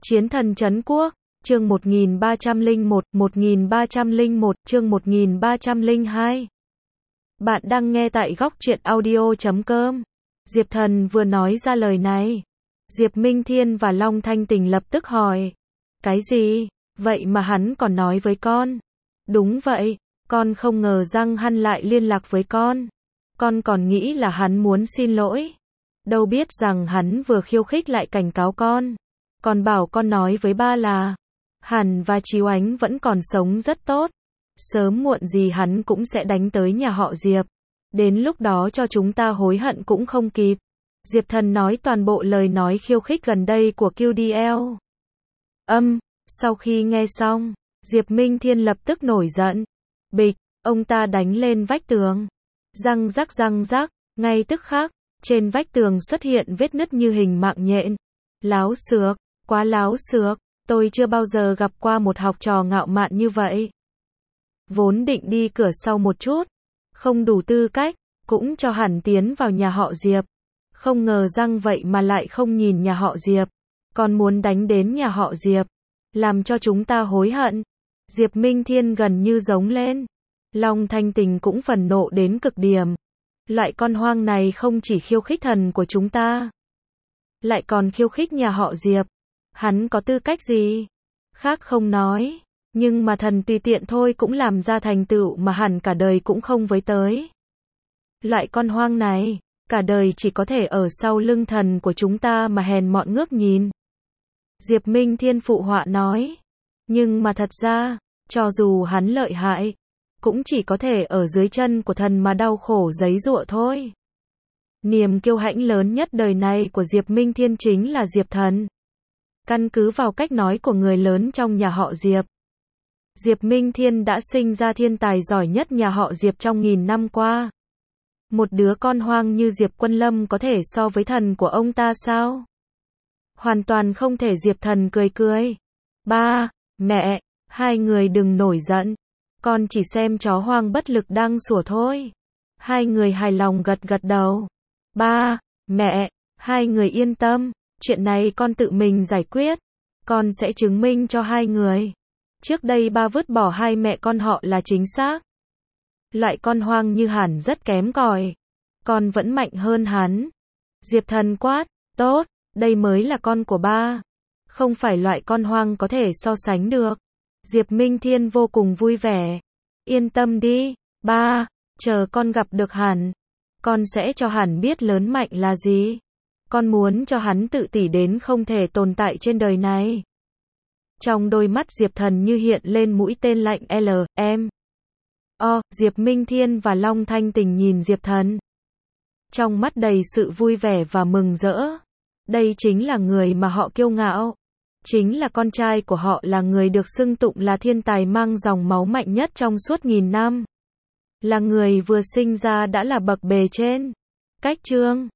Chiến thần trấn quốc, chương 1301, 1301, chương 1302. Bạn đang nghe tại góc truyện audio.com. Diệp Thần vừa nói ra lời này. Diệp Minh Thiên và Long Thanh Tình lập tức hỏi. Cái gì? Vậy mà hắn còn nói với con? Đúng vậy, con không ngờ rằng hắn lại liên lạc với con. Con còn nghĩ là hắn muốn xin lỗi. Đâu biết rằng hắn vừa khiêu khích lại cảnh cáo con. Còn bảo con nói với ba là Hàn và Chiếu Ánh vẫn còn sống rất tốt. Sớm muộn gì hắn cũng sẽ đánh tới nhà họ Diệp. Đến lúc đó cho chúng ta hối hận cũng không kịp. Diệp Thần nói toàn bộ lời nói khiêu khích gần đây của QDL. Sau khi nghe xong, Diệp Minh Thiên lập tức nổi giận. Bịch, ông ta đánh lên vách tường. Răng rắc, ngay tức khắc, trên vách tường xuất hiện vết nứt như hình mạng nhện. Láo xược, quá láo xược, tôi chưa bao giờ gặp qua một học trò ngạo mạn như vậy. Vốn định đi cửa sau một chút, không đủ tư cách, cũng cho hẳn tiến vào nhà họ Diệp. Không ngờ rằng vậy mà lại không nhìn nhà họ Diệp, còn muốn đánh đến nhà họ Diệp, làm cho chúng ta hối hận. Diệp Minh Thiên gần như giống lên. Long Thanh Tình cũng phẫn nộ đến cực điểm. Loại con hoang này không chỉ khiêu khích thần của chúng ta, lại còn khiêu khích nhà họ Diệp. Hắn có tư cách gì? Khác không nói, nhưng mà thần tùy tiện thôi cũng làm ra thành tựu mà hẳn cả đời cũng không với tới. Loại con hoang này, cả đời chỉ có thể ở sau lưng thần của chúng ta mà hèn mọn ngước nhìn. Diệp Minh Thiên phụ họa nói. Nhưng mà thật ra, cho dù hắn lợi hại, cũng chỉ có thể ở dưới chân của thần mà đau khổ giấy giụa thôi. Niềm kiêu hãnh lớn nhất đời này của Diệp Minh Thiên chính là Diệp Thần. Căn cứ vào cách nói của người lớn trong nhà họ Diệp, Diệp Minh Thiên đã sinh ra thiên tài giỏi nhất nhà họ Diệp trong nghìn năm qua. Một đứa con hoang như Diệp Quân Lâm có thể so với thần của ông ta sao? Hoàn toàn không thể. Diệp Thần cười. Ba, mẹ, hai người đừng nổi giận. Con chỉ xem chó hoang bất lực đang sủa thôi. Hai người hài lòng gật đầu. Ba, mẹ, hai người yên tâm. Chuyện này con tự mình giải quyết. Con sẽ chứng minh cho hai người. Trước đây ba vứt bỏ hai mẹ con họ là chính xác. Loại con hoang như hắn rất kém cỏi. Con vẫn mạnh hơn hắn. Diệp Thần quát. Tốt, đây mới là con của ba. Không phải loại con hoang có thể so sánh được. Diệp Minh Thiên vô cùng vui vẻ. Yên tâm đi, ba, chờ con gặp được hắn. Con sẽ cho hắn biết lớn mạnh là gì. Con muốn cho hắn tự tỷ đến không thể tồn tại trên đời này. Trong đôi mắt Diệp Thần như hiện lên mũi tên lạnh LM. Diệp Minh Thiên và Long Thanh Tình nhìn Diệp Thần. Trong mắt đầy sự vui vẻ và mừng rỡ. Đây chính là người mà họ kiêu ngạo. Chính là con trai của họ, là người được xưng tụng là thiên tài mang dòng máu mạnh nhất trong suốt nghìn năm. Là người vừa sinh ra đã là bậc bề trên. Cách chương